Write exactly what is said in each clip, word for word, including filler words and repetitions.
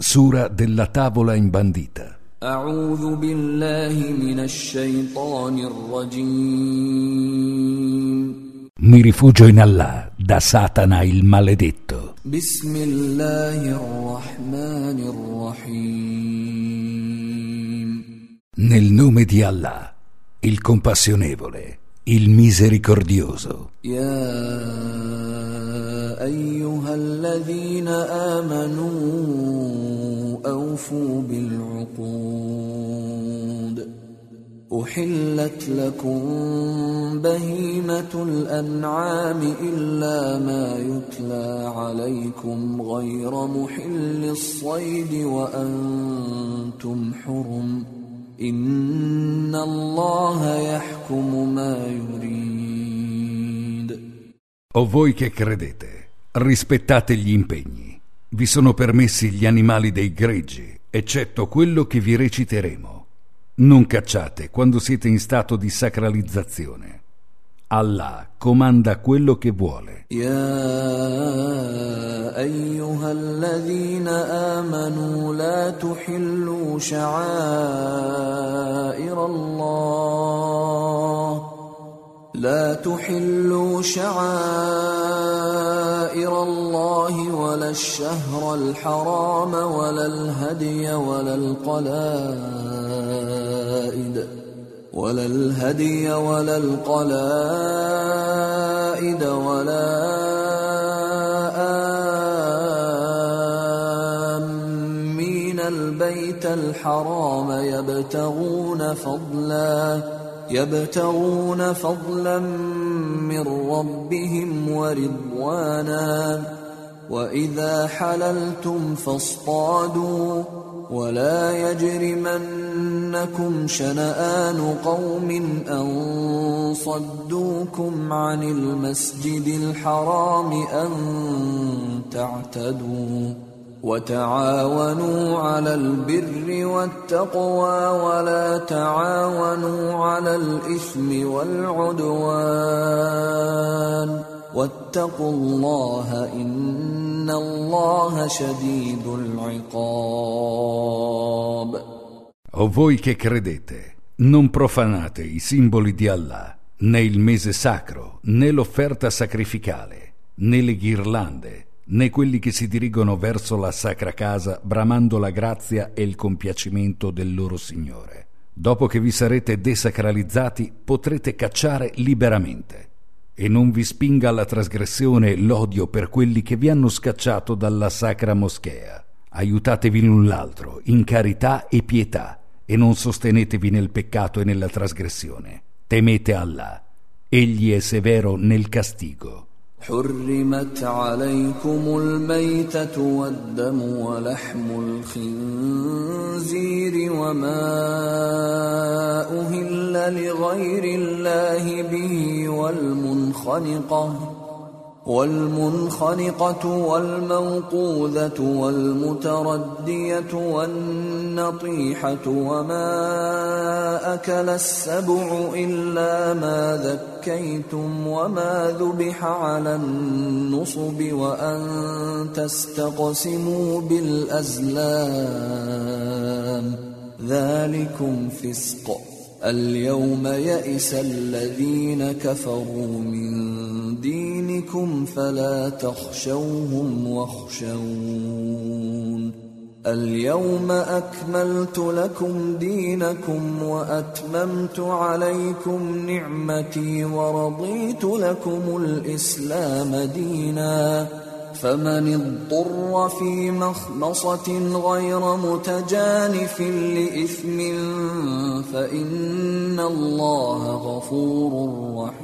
Sura della tavola imbandita. أعوذ بالله من الشيطان الرجيم. Mi rifugio in Allah da Satana il maledetto. بسم الله الرحمن الرحيم. Nel nome di Allah, il compassionevole, il misericordioso. يا أيها الذين آمنوا أوفوا بالعقود أحلت لكم بهيمة الأنعام إلا ما يتلى عليكم غير محل الصيد وأنتم حرم إن الله يحكم ما يريد. O voi che credete, rispettate gli impegni. Vi sono permessi gli animali dei greggi, eccetto quello che vi reciteremo. Non cacciate quando siete in stato di sacralizzazione. Allah comanda quello che vuole. يا أيها الذين آمنوا لا تحلوا شعائر الله لا تحلوا شعائر الله ولا الشهر الحرام ولا الهدي ولا القلائد ولا الهدي ولا القلائد ولا آمين البيت الحرام يبتغون فضلا يبتغون فضلا من ربهم ورضوانا وإذا حللتم فاصطادوا ولا يجرمنكم شنآن قوم أن صدوكم عن المسجد الحرام أن تعتدوا وتعاونوا على البر والتقوى ولا تعاونوا على الإثم والعدوان واتقوا الله إن الله شديد العقاب. O voi che credete, non profanate i simboli di Allah, né il mese sacro, né l'offerta sacrificale, né le ghirlande, né quelli che si dirigono verso la sacra casa bramando la grazia e il compiacimento del loro Signore. Dopo che vi sarete desacralizzati, potrete cacciare liberamente. E non vi spinga alla trasgressione l'odio per quelli che vi hanno scacciato dalla sacra moschea. Aiutatevi l'un l'altro in carità e pietà e non sostenetevi nel peccato e nella trasgressione. Temete Allah. Egli è severo nel castigo. حرمت عليكم الميتة والدم ولحم الخنزير وما أهل لغير الله به والمنخنقة والمنخنقة والموقوذة والمتردية والنطيحة وما أكل السبع إلا ما ذكيتم وما ذبح على النصب وأن تستقسموا بالأزلام ذلكم فسق. اليوم يئس الذين كفروا من دينكم فلا تخشوهم واخشون اليوم أكملت لكم دينكم وأتممت عليكم نعمتي ورضيت لكم الإسلام دينا فمن اضطر في مخمصة غير متجانف لإثم فإن الله غفور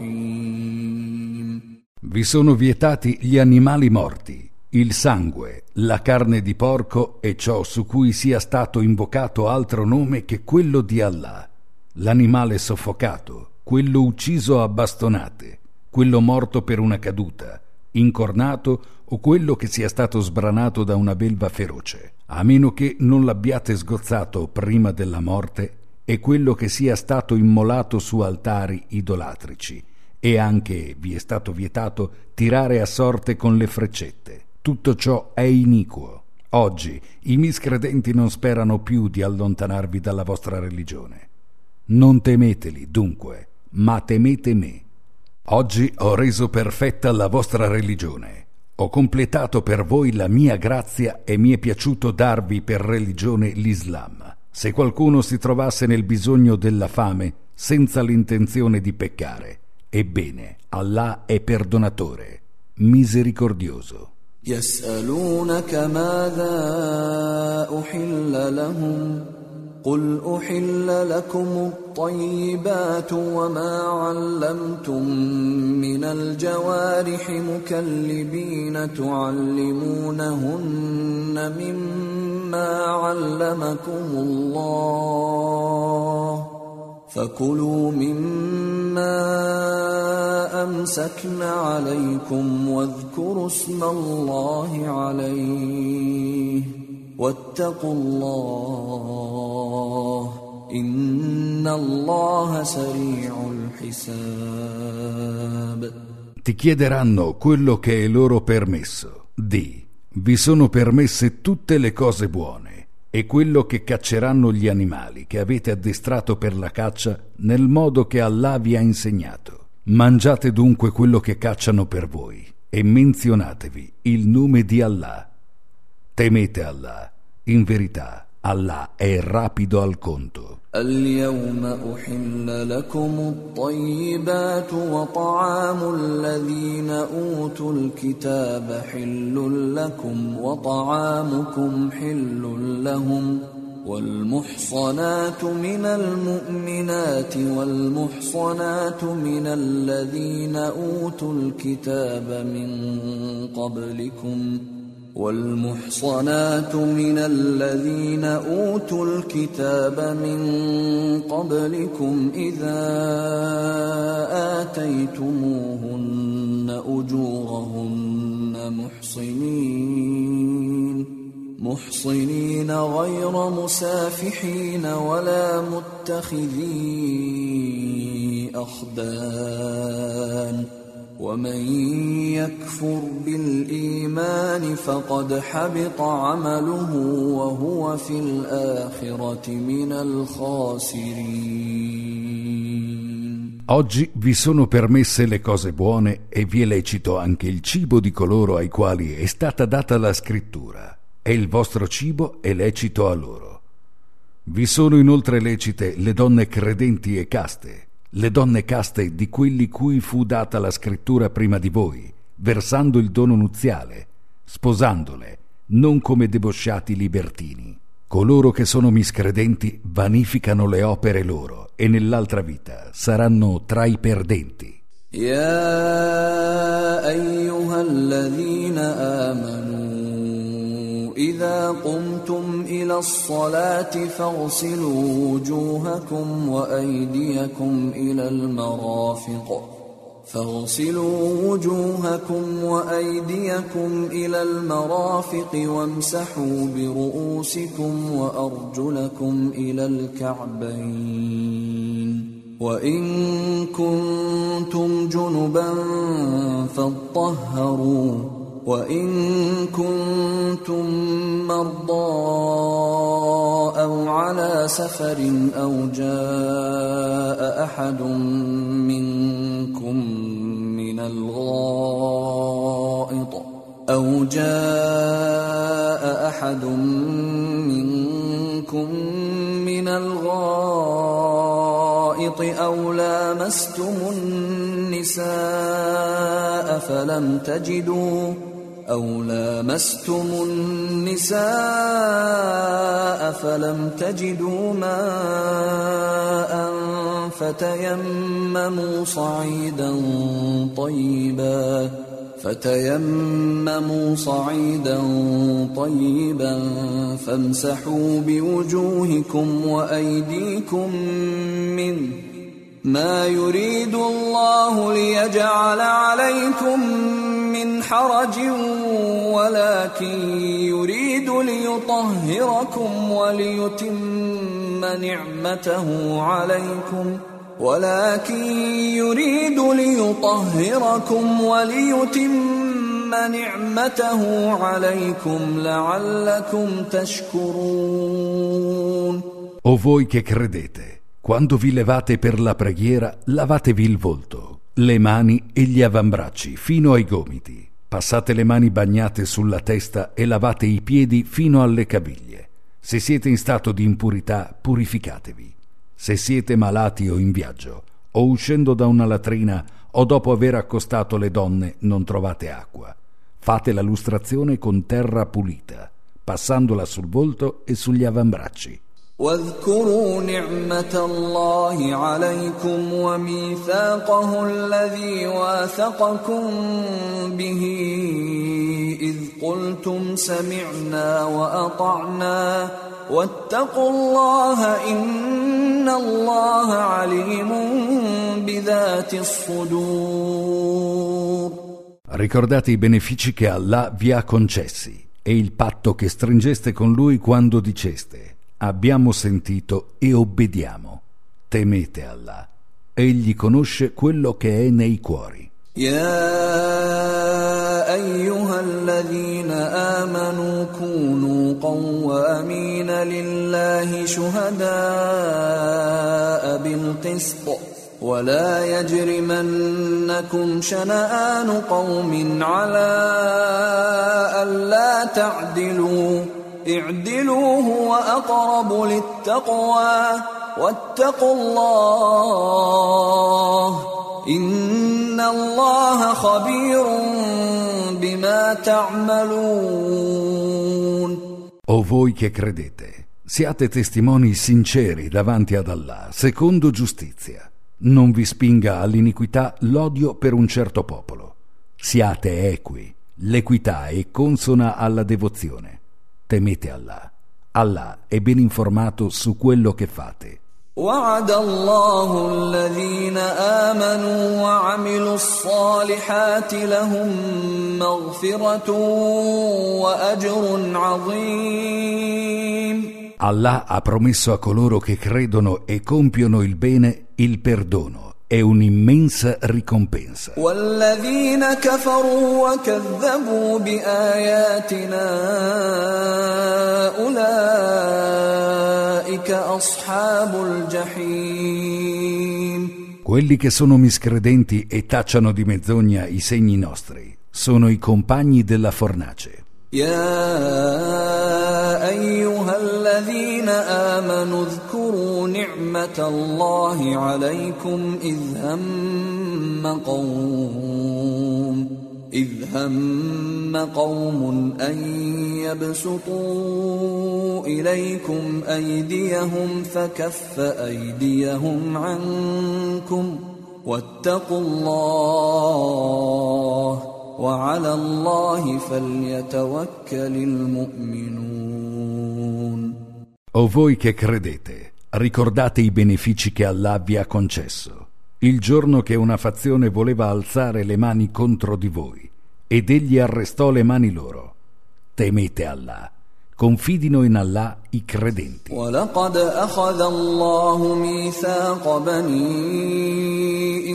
رحيم. Vi sono vietati gli animali morti, il sangue, la carne di porco e ciò su cui sia stato invocato altro nome che quello di Allah, l'animale soffocato, quello ucciso a bastonate, quello morto per una caduta, incornato o quello che sia stato sbranato da una belva feroce, a meno che non l'abbiate sgozzato prima della morte, e quello che sia stato immolato su altari idolatrici, e anche vi è stato vietato tirare a sorte con le freccette. Tutto ciò è iniquo. Oggi i miscredenti non sperano più di allontanarvi dalla vostra religione. Non temeteli, dunque, ma temete me. Oggi ho reso perfetta la vostra religione. Ho completato per voi la mia grazia e mi è piaciuto darvi per religione l'Islam. Se qualcuno si trovasse nel bisogno della fame senza l'intenzione di peccare, ebbene, Allah è perdonatore, misericordioso. يسألونك ماذا أحل لهم قل أحل لكم الطيبات وما علمتم من الجوارح مكلبين تعلمونهن مما علمكم الله فكلوا مما أمسكن عليكم واذكروا اسم الله عليه واتقوا الله إن الله سريع الحساب. Ti chiederanno quello che è loro permesso. Di, vi sono permesse tutte le cose buone e quello che cacceranno gli animali che avete addestrato per la caccia nel modo che Allah vi ha insegnato. Mangiate dunque quello che cacciano per voi e menzionatevi il nome di Allah. Temete Allah, in verità Allah è rapido al conto. اليوم أحل لكم الطيبات وطعام الذين أوتوا الكتاب حل لكم وطعامكم حل لهم والمحصنات من المؤمنات والمحصنات من الذين أوتوا الكتاب من قبلكم والمحصنات من الذين أوتوا الكتاب من قبلكم إذا آتيتموهن أجورهن محصنين محصنين غير مسافحين ولا متخذي أخدان ومن يكفر بالإيمان فقد حبط عمله وهو في الآخرة من الخاسرين. Oggi vi sono permesse le cose buone e vi è lecito anche il cibo di coloro ai quali è stata data la scrittura, e il vostro cibo è lecito a loro. Vi sono inoltre lecite le donne credenti e caste, le donne caste di quelli cui fu data la scrittura prima di voi, versando il dono nuziale, sposandole, non come debosciati libertini. Coloro che sono miscredenti vanificano le opere loro e nell'altra vita saranno tra i perdenti. Ya ayyuhalladhina amanu إذا قمتم إلى الصلاة فاغسلوا وجوهكم وأيديكم إلى المرافق فاغسلوا وجوهكم وأيديكم إلى المرافق وامسحوا برؤوسكم وأرجلكم إلى الكعبين وإن كنتم جنبا فاطهروا وإن كنتم مرضى أو على سفر أو جاء أحد منكم من الغائط أو جاء أحد منكم من الغائط أو لامستم النساء فلم تجدوا أو لامستم النساء فلم تجدوا ماء فتيمموا صعيدا طيبا فتيمموا صعيدا طيبا فامسحوا بوجوهكم وأيديكم منه ما يريد الله ليجعل عليكم من حرج ولكن يريد ليطهركم وليتم نعمته عليكم ولكن يريد ليطهركم وليتم نعمته عليكم لعلكم تشكرون. O voi che credete, quando vi levate per la preghiera, lavatevi il volto, le mani e gli avambracci fino ai gomiti. Passate le mani bagnate sulla testa e lavate i piedi fino alle caviglie. Se siete in stato di impurità, purificatevi. Se siete malati o in viaggio, o uscendo da una latrina, o dopo aver accostato le donne, non trovate acqua. Fate la lustrazione con terra pulita, passandola sul volto e sugli avambracci. واذكروا نعمة الله عليكم وميثاقه الذي واثقكم به إذ قلتم سمعنا وأطعنا واتقوا الله إن الله عليم بذات الصدور. Ricordate i benefici che Allah vi ha concessi e il patto che stringeste con Lui quando diceste: abbiamo sentito e obbediamo. Temete Allah. Egli conosce quello che è nei cuori. يا أيها الذين آمنوا كونوا قوامين لله شهداء بالقسط ولا يجرمنكم شنآن قوم على ألا تعدلوا اعدلوا هو أقرب للتقوى واتقوا الله إن الله خبير بما تعملون. O voi che credete, siate testimoni sinceri davanti ad Allah, secondo giustizia. Non vi spinga all'iniquità l'odio per un certo popolo. Siate equi, l'equità è consona alla devozione. Temete Allah. Allah è ben informato su quello che fate. وعد الله الذين آمنوا وعملوا الصالحات لهم مغفرة وأجر عظيم. Allah ha promesso a coloro che credono e compiono il bene il perdono e un'immensa ricompensa. والذين كفروا وكذبوا بآياتنا أولئك أصحاب الجحيم. Quelli che sono miscredenti e tacciano di menzogna i segni nostri sono i compagni della fornace. يا أيها الذين آمنوا اذكروا نعمة الله عليكم إذ هم قوم إذ هم قوم أن يبسطوا إليكم أيديهم فكف أيديهم عنكم واتقوا الله وعلى الله فليتوكل المؤمنون. O voi che credete, ricordate i benefici che Allah vi ha concesso. Il giorno che una fazione voleva alzare le mani contro di voi ed egli arrestò le mani loro. Temete Allah. Confidino in Allah i credenti. ولقد أخذ الله ميثاق بني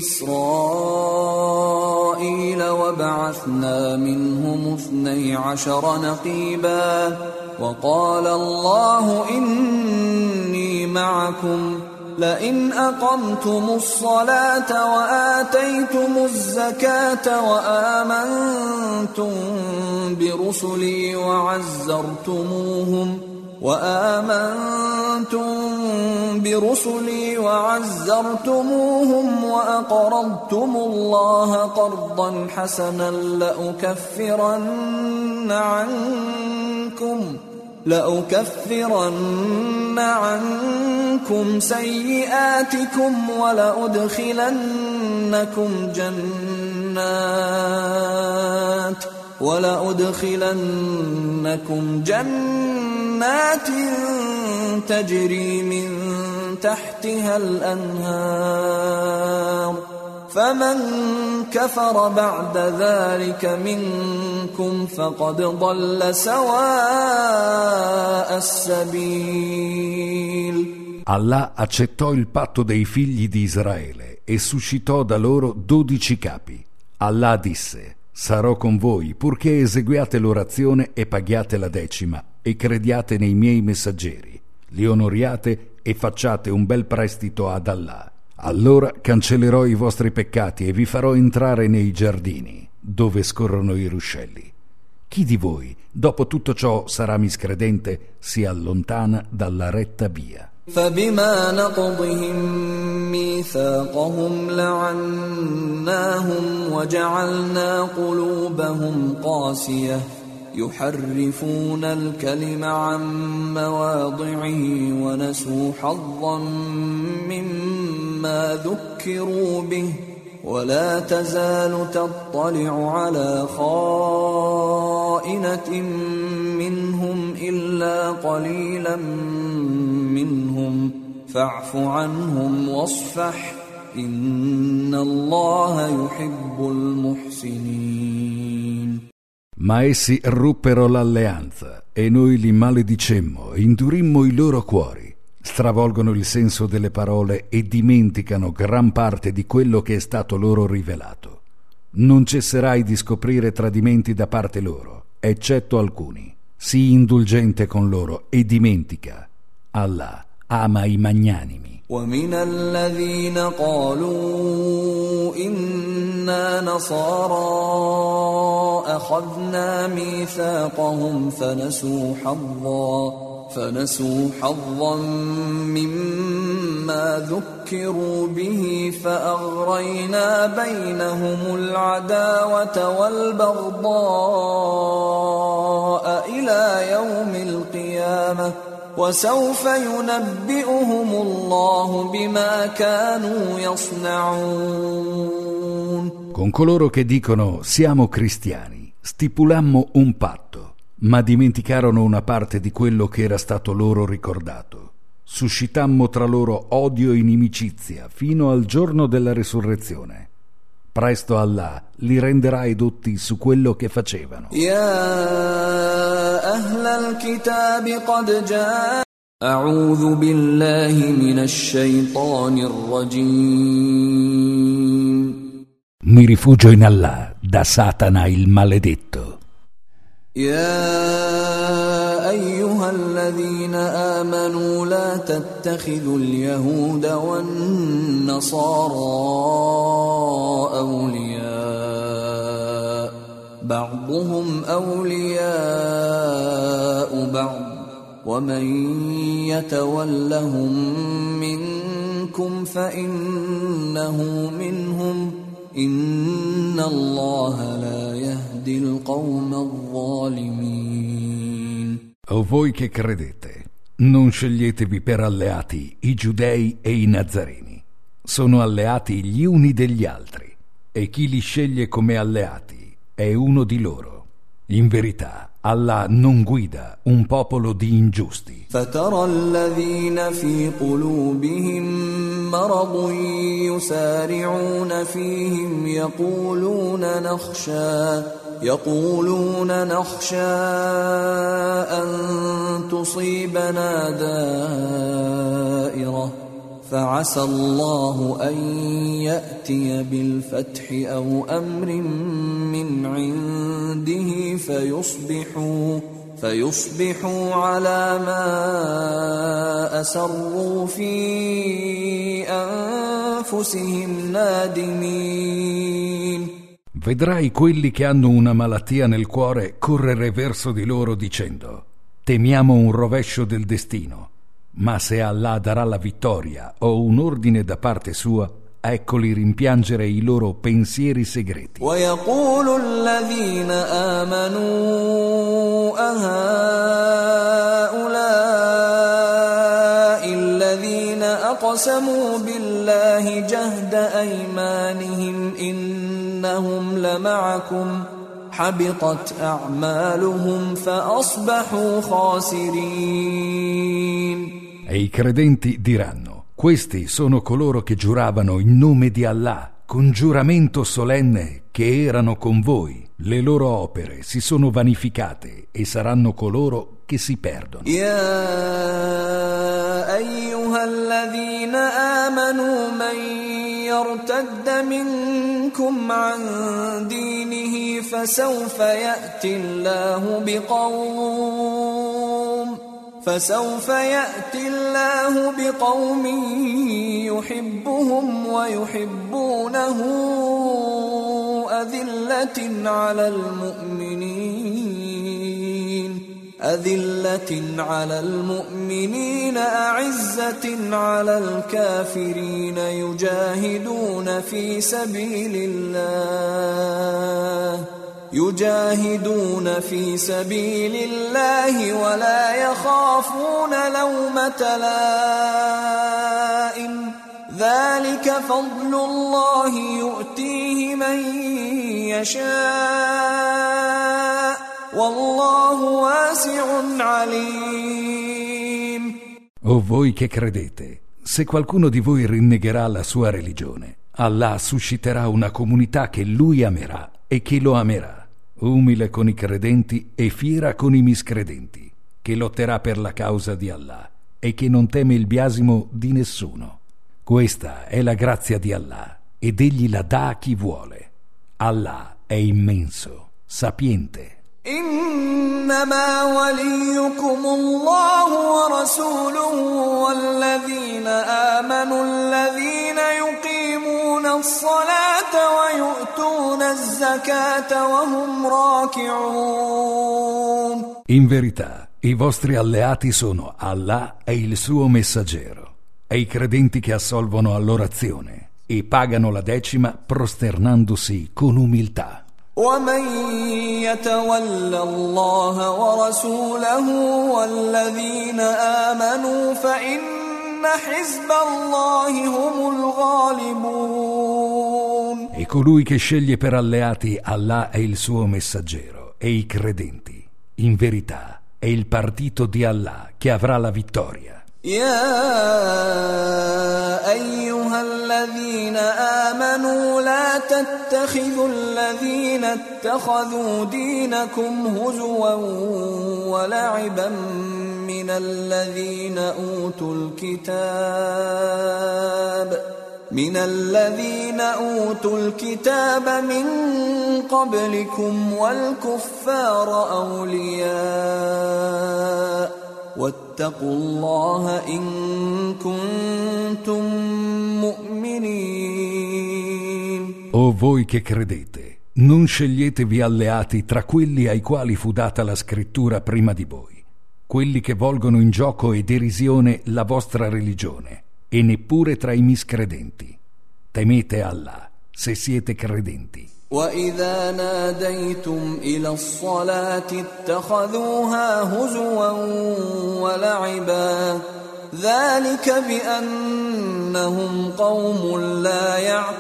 إسرائيل وبعثنا منهم اثني عشر نقيبا وقال الله إني معكم لئن أقمتم الصلاة وآتيتم الزكاة وآمنتم برسلي وعزرتموهم وآمنتم برسلي وعزرتموهم وأقرضتم الله قرضا حسنا لأكفرن عنكم لأكفرن عنكم سيئاتكم ولأدخلنكم جنات ولأدخلنكم جنات تجري من تحتها الأنهار فمن كفر بعد ذلك منكم فقد ضل سواء السبيل. Allah accettò il patto dei figli di Israele e suscitò da loro dodici capi. Allah disse: Sarò con voi, purché eseguiate l'orazione e paghiate la decima, e crediate nei miei messaggeri, li onoriate e facciate un bel prestito ad Allah. Allora cancellerò i vostri peccati e vi farò entrare nei giardini, dove scorrono i ruscelli. Chi di voi, dopo tutto ciò, sarà miscredente, si allontana dalla retta via. فبما نقضهم ميثاقهم لعناهم وجعلنا قلوبهم قاسية يحرفون الكلم عن مواضعه ونسوا حظا مما ذكروا به ولا تزال تطلع على خائنة منهم إلا قليلا منهم فاعف عنهم واصفح إن الله يحب المحسنين. Ma essi ruppero l'alleanza e noi li maledicemmo e indurimmo i loro cuori, stravolgono il senso delle parole e dimenticano gran parte di quello che è stato loro rivelato. Non cesserai di scoprire tradimenti da parte loro, eccetto alcuni. Sii indulgente con loro e dimentica. Allah ama i magnanimi. ومن الذين قالوا إنا نصارى أخذنا ميثاقهم فنسوا حظا فنسوا حظا مما ذكروا به فأغرينا بينهم العداوة والبغضاء إلى يوم القيامة وسوف ينبئهم الله بما كانوا يصنعون. Con coloro che dicono siamo cristiani, stipulammo un patto, ma dimenticarono una parte di quello che era stato loro ricordato. Suscitammo tra loro odio e inimicizia fino al giorno della resurrezione. Presto Allah li renderà edotti su quello che facevano. يا أهل الكتاب قد جاء أعوذ بالله من الشيطان الرجيم. Mi rifugio in Allah da Satana il maledetto. يا أيها الذين آمنوا لا تتخذوا اليهود والنصارى أولياء بعضهم أولياء بعض ومن يتولهم منكم فإنه منهم إن الله لا يهدي القوم الظالمين. O voi che credete, non sceglietevi per alleati i giudei e i nazarini. Sono alleati gli uni degli altri, e chi li sceglie come alleati è uno di loro. In verità, Allah non guida un popolo di ingiusti. فترى الذين في قلوبهم مرض يسارعون فيهم يقولون نخشى يقولون نخشى أن تصيبنا دائرة فعسى الله أن يأتي بالفتح أو أمر من عنده فيصبحوا فيصبحوا على ما أسروا في أنفسهم نادمين. Vedrai quelli che hanno una malattia nel cuore correre verso di loro dicendo: temiamo un rovescio del destino, ma se Allah darà la vittoria o un ordine da parte sua, eccoli rimpiangere i loro pensieri segreti. ويقول الذين آمنوا أهؤلاء الذين أقسموا بالله جهد أيمانهم إنهم لمعكم حبطت أعمالهم فأصبحوا خاسرين. E i credenti diranno: questi sono coloro che giuravano in nome di Allah con giuramento solenne che erano con voi. Le loro opere si sono vanificate e saranno coloro che si perdono. يا أيها الذين آمنوا من يرتد منكم عن دينه فسوف يأتي الله بقوم فسوف يأتي الله بقوم يحبهم ويحبونه أذلة على المؤمنين أذلة على المؤمنين أعزة على الكافرين يجاهدون في سبيل الله يجاهدون في سبيل الله ولا يخافون لومة لائم ذلك فضل الله يؤتيه من يشاء والله واسع عليم. O voi che credete, se qualcuno di voi rinnegherà la sua religione, Allah susciterà una comunità che lui amerà e che lo amerà, umile con i credenti e fiera con i miscredenti, che lotterà per la causa di Allah e che non teme il biasimo di nessuno. Questa è la grazia di Allah ed egli la dà a chi vuole. Allah è immenso, sapiente. إنما وليكم الله ورسوله والذين آمنوا الذين يقيمون الصلاة ويؤتون الزكاة وهم راكعون. In verità, i vostri alleati sono Allah e il suo messaggero, e i credenti che assolvono all'orazione e pagano la decima prosternandosi con umiltà. ومن يتول الله ورسوله والذين آمنوا فإن حزب الله هم الغالبون. E colui che sceglie per alleati Allah e il suo messaggero e i credenti, in verità è il partito di Allah che avrà la vittoria. يا أيها الذين آمنوا لا تتخذوا الذين اتخذوا دينكم هزوا ولعبا من الذين أوتوا الكتاب من الذين أوتوا الكتاب من قبلكم والكفار أولياء واتقوا الله إن كنتم مؤمنين. O voi che credete, non sceglietevi alleati tra quelli ai quali fu data la scrittura prima di voi, quelli che volgono in gioco e derisione la vostra religione, e neppure tra i miscredenti. Temete Allah, se siete credenti. وَإِذَا نَادَيْتُمْ إِلَى الصَّلَاةِ اتَّخَذُوهَا هُزُوًا وَلَعِبًا ذَلِكَ بِأَنَّهُمْ قَوْمٌ لَا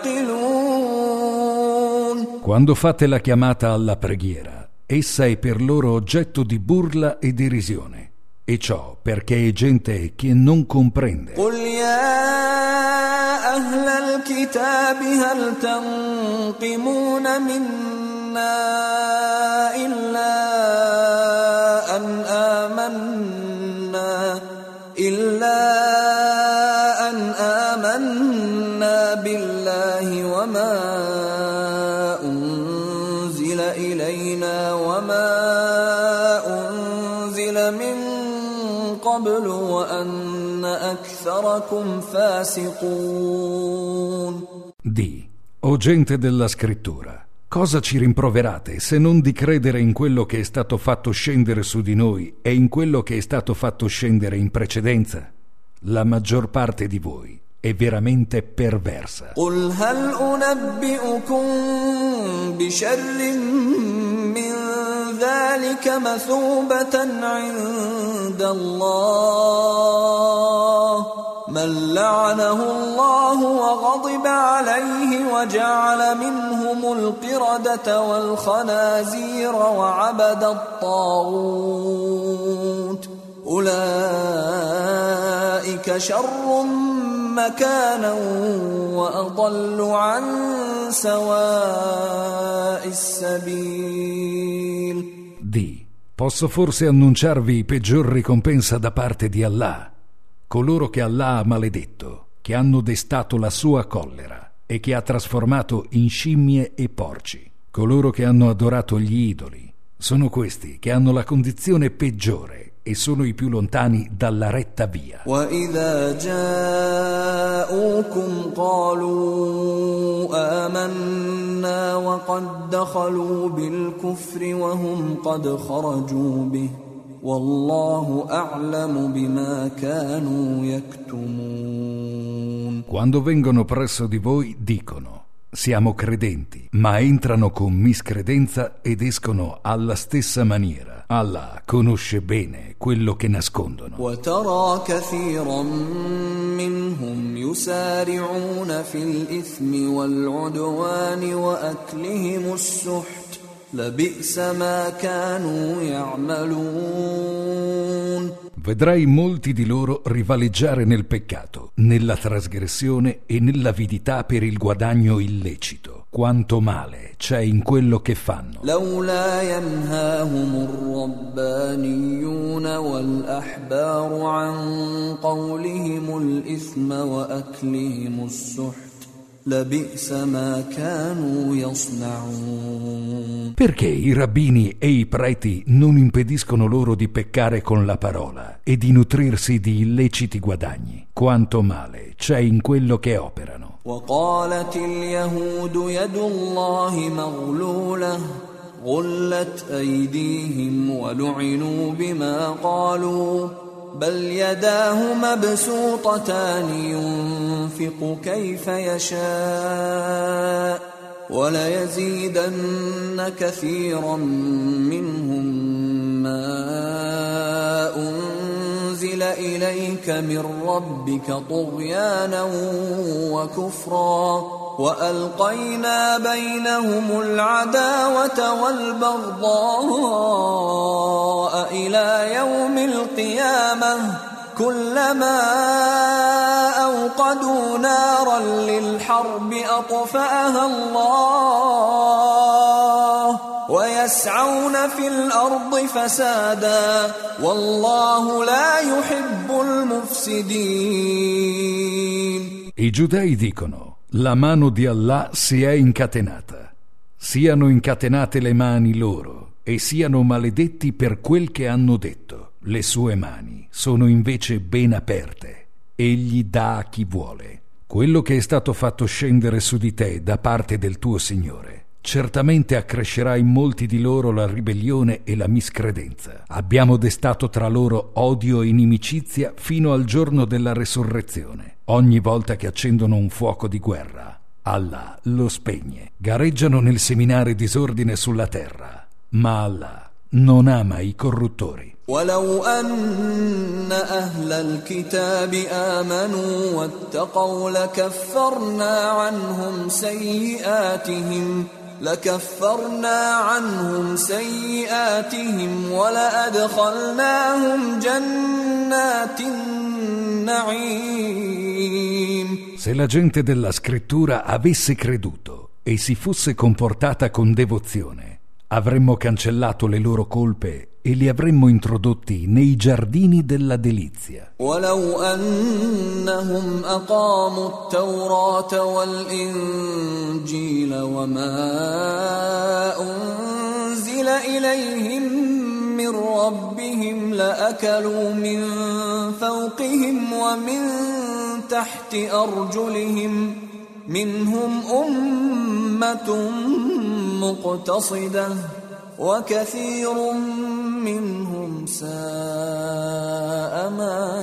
يَعْقِلُونَ. Quando fate la chiamata alla preghiera, essa è per loro oggetto di burla e derisione, e ciò perché è gente che non comprende. قُلْ يَا أهل الكتاب هل تنقمون منا إلا أن آمنا إلا أن آمنا بالله وما أنزل إلينا وما أنزل من قبل وأن أكثركم فاسقون. Di, o gente della scrittura, cosa ci rimproverate se non di credere in quello che è stato fatto scendere su di noi e in quello che è stato fatto scendere in precedenza? La maggior parte di voi è veramente perversa. قل هل أنبئكم بشر من ذلك مثوبة عند الله من لعنه الله وغضب عليه وجعل منهم القردة والخنازير وعبد الطاغوت أولئك شر مكانا وأضل عن سواء السبيل. Di, posso forse annunciarvi peggior ricompensa da parte di Allah? Coloro che Allah ha maledetto, che hanno destato la sua collera e che ha trasformato in scimmie e porci. Coloro che hanno adorato gli idoli sono questi che hanno la condizione peggiore e sono i più lontani dalla retta via. وَإِذَا جَاءُوكُمْ قَالُوا آمَنَّا وَقَدْ دَخَلُوا بِالْكُفْرِ وَهُمْ قَدْ خَرَجُوا بِهِ وَاللَّهُ أَعْلَمُ بِمَا كَانُوا يَكْتُمُونَ. Quando vengono presso di voi dicono: siamo credenti, ma entrano con miscredenza ed escono alla stessa maniera. Allah conosce bene quello che nascondono. وَتَرَى كَثِيرًا مِّنْهُمْ يُسَارِعُونَ فِي الْإِثْمِ وَالْعُدْوَانِ وَأَكْلِهِمُ السُّحْتَ لَبِئْسَ مَا كَانُوا يَعْمَلُونَ. Vedrai molti di loro rivaleggiare nel peccato, nella trasgressione e nell'avidità per il guadagno illecito. Quanto male c'è in quello che fanno. لولا ينهاهم الربانيون والأحبار عن قولهم الإثم وأكلهم السحت لبئس ما كانوا يصنعون. Perché i rabbini e i preti non impediscono loro di peccare con la parola e di nutrirsi di illeciti guadagni? Quanto male c'è in quello che operano. وقالت اليهود يد الله مغلولة غلت أيديهم ولعنوا بما قالوا بل يداه مبسوطتان ينفق كيف يشاء وليزيدن كثيرا منهم ما أنزل إليك من ربك طغيانا وكفرا وألقينا بينهم العداوة والبغضاء إلى يوم القيامة كلما أوقدوا نارا للحرب أطفأها الله ويسعون في الأرض فسادا والله لا يحب المفسدين. I giudei dicono: la mano di Allah si è incatenata. Siano incatenate le mani loro e siano maledetti per quel che hanno detto. Le sue mani sono invece ben aperte. Egli dà a chi vuole. Quello che è stato fatto scendere su di te da parte del tuo Signore certamente accrescerà in molti di loro la ribellione e la miscredenza. Abbiamo destato tra loro odio e inimicizia fino al giorno della resurrezione. Ogni volta che accendono un fuoco di guerra, Allah lo spegne. Gareggiano nel seminare disordine sulla terra, ma Allah non ama i corruttori. ولو أن أهل الكتاب آمنوا واتقوا لكفرنا عنهم سيئاتهم لكفرنا عنهم سيئاتهم ولأدخلناهم جنات النعيم. Se la gente della scrittura avesse creduto e si fosse comportata con devozione, avremmo cancellato le loro colpe e li avremmo introdotti nei giardini della delizia. ولو أنهم أقاموا التوراة والإنجيل وما أنزل إليهم من ربهم لأكلوا من فوقهم ومن تحت أرجلهم منهم أمة مقتصدة وكثير منهم ساء ما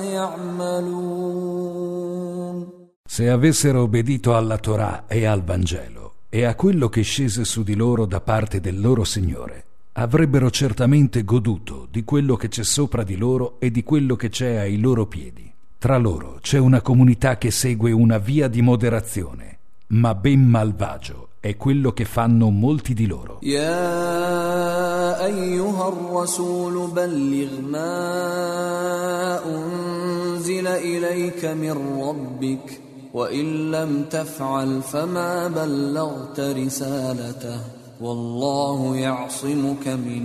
يعملون. Se avessero obbedito alla Torah e al Vangelo e a quello che scese su di loro da parte del loro Signore, avrebbero certamente goduto di quello che c'è sopra di loro e di quello che c'è ai loro piedi. Tra loro c'è una comunità che segue una via di moderazione, ma ben malvagio è quello che fanno molti di loro. يا أيها الرسول بلغ ما أنزل إليك من ربك وإن لم تفعل فما بلغت رسالته والله يعصمك من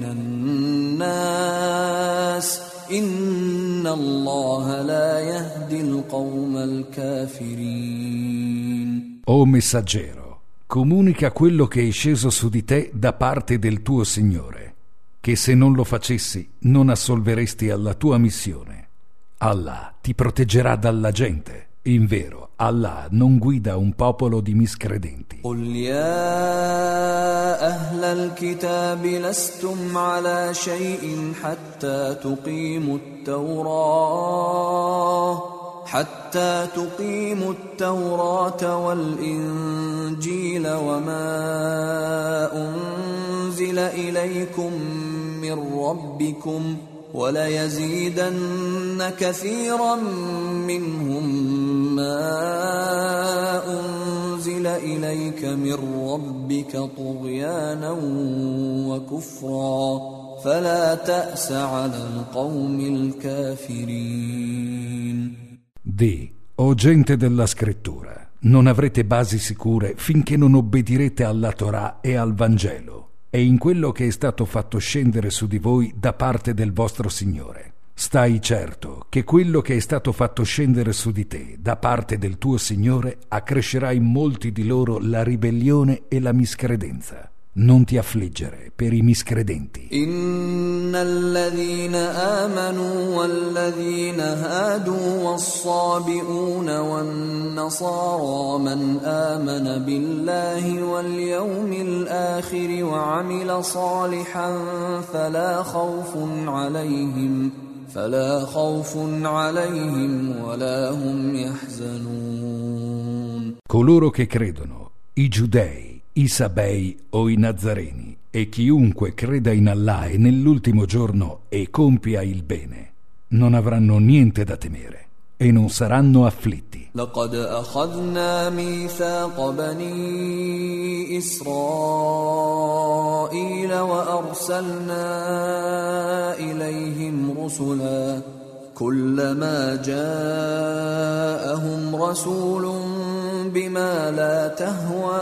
الناس إن الله لا يهدي القوم الكافرين. O messaggero, comunica quello che è sceso su di te da parte del tuo Signore, che se non lo facessi non assolveresti alla tua missione. Allah ti proteggerà dalla gente. Invero, Allah non guida un popolo di miscredenti. قل يا أهل الكتاب لستم على شيء حتى تقيموا التوراة حتى تقيموا التوراة والإنجيل وما أنزل إليكم من ربكم وَلَيَزِيدَنَّ كَثِيرًا مِّنْهُمْ مَا أُنزِلَ إِلَيْكَ مِنْ رَبِّكَ طُغْيَانًا وَكُفْرًا فَلَا تَأْسَ عَلَى الْقَوْمِ الْكَافِرِينَ. Di, o gente della scrittura, non avrete basi sicure finché non obbedirete alla Torah e al Vangelo e in quello che è stato fatto scendere su di voi da parte del vostro Signore. Stai certo che quello che è stato fatto scendere su di te da parte del tuo Signore accrescerà in molti di loro la ribellione e la miscredenza. Non ti affliggere per i miscredenti. Inna alladhina amanu walladhina hadu was-sabi'una wan-nasara man amana billahi wal-yawmil akhir wa 'amila salihan fala khawfun 'alayhim fala khawfun 'alayhim wa la hum yahzanun. Coloro che credono, i giudei, i sabei o i nazareni e chiunque creda in Allah e nell'ultimo giorno e compia il bene non avranno niente da temere e non saranno afflitti. لقد أخذنا ميثاق بني إسرائيل وأرسلنا إليهم رسلا كلما جاءهم رسول بما لا تهوى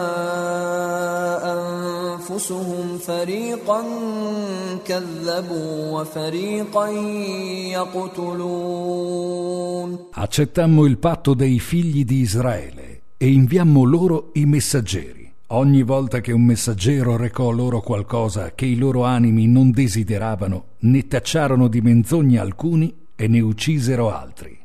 أنفسهم فريقا كذبوا وفريقا يقتلون. Accettammo il patto dei figli di Israele e inviammo loro i messaggeri. Ogni volta che un messaggero recò loro qualcosa che i loro animi non desideravano, ne tacciarono di menzogna alcuni e ne uccisero altri.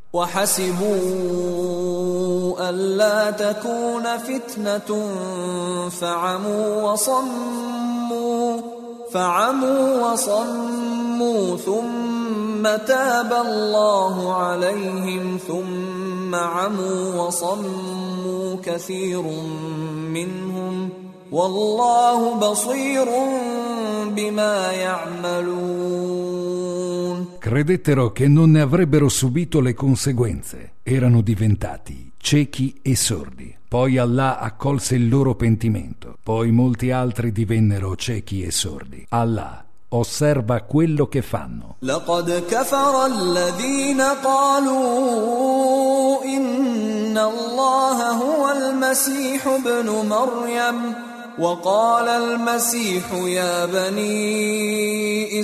وحسبوا ألا تكون فتنة فعموا وصموا فعموا وصموا ثم تاب الله عليهم ثم عموا وصموا كثير منهم والله بصير بما يعملون. Credettero che non ne avrebbero subito le conseguenze. Erano diventati ciechi e sordi. Poi Allah accolse il loro pentimento. Poi molti altri divennero ciechi e sordi. Allah osserva quello che fanno. لقد كفر الذين قالوا إن الله هو المسيح ابن مريم وقال المسيح يا بني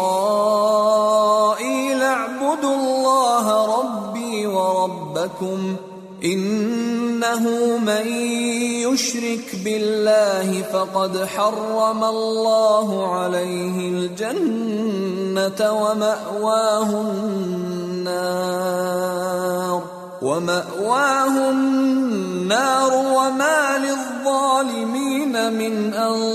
إسرائيل اعبدوا الله ربي وربكم إنه من يشرك بالله فقد حرم الله عليه الجنة ومأواه النار ومأواه النار وما للظالمين من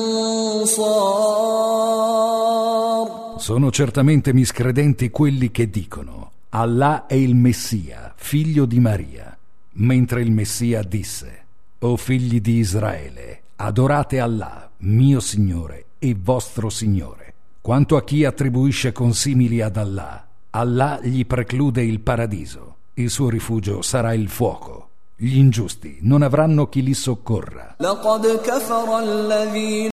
أنصار. Sono certamente miscredenti quelli che dicono Allah è il Messia, figlio di Maria, mentre il Messia disse: O figli di Israele, adorate Allah, mio Signore e vostro Signore. Quanto a chi attribuisce consimili ad Allah, Allah gli preclude il paradiso. Il suo rifugio sarà il fuoco. Gli ingiusti non avranno chi li soccorra.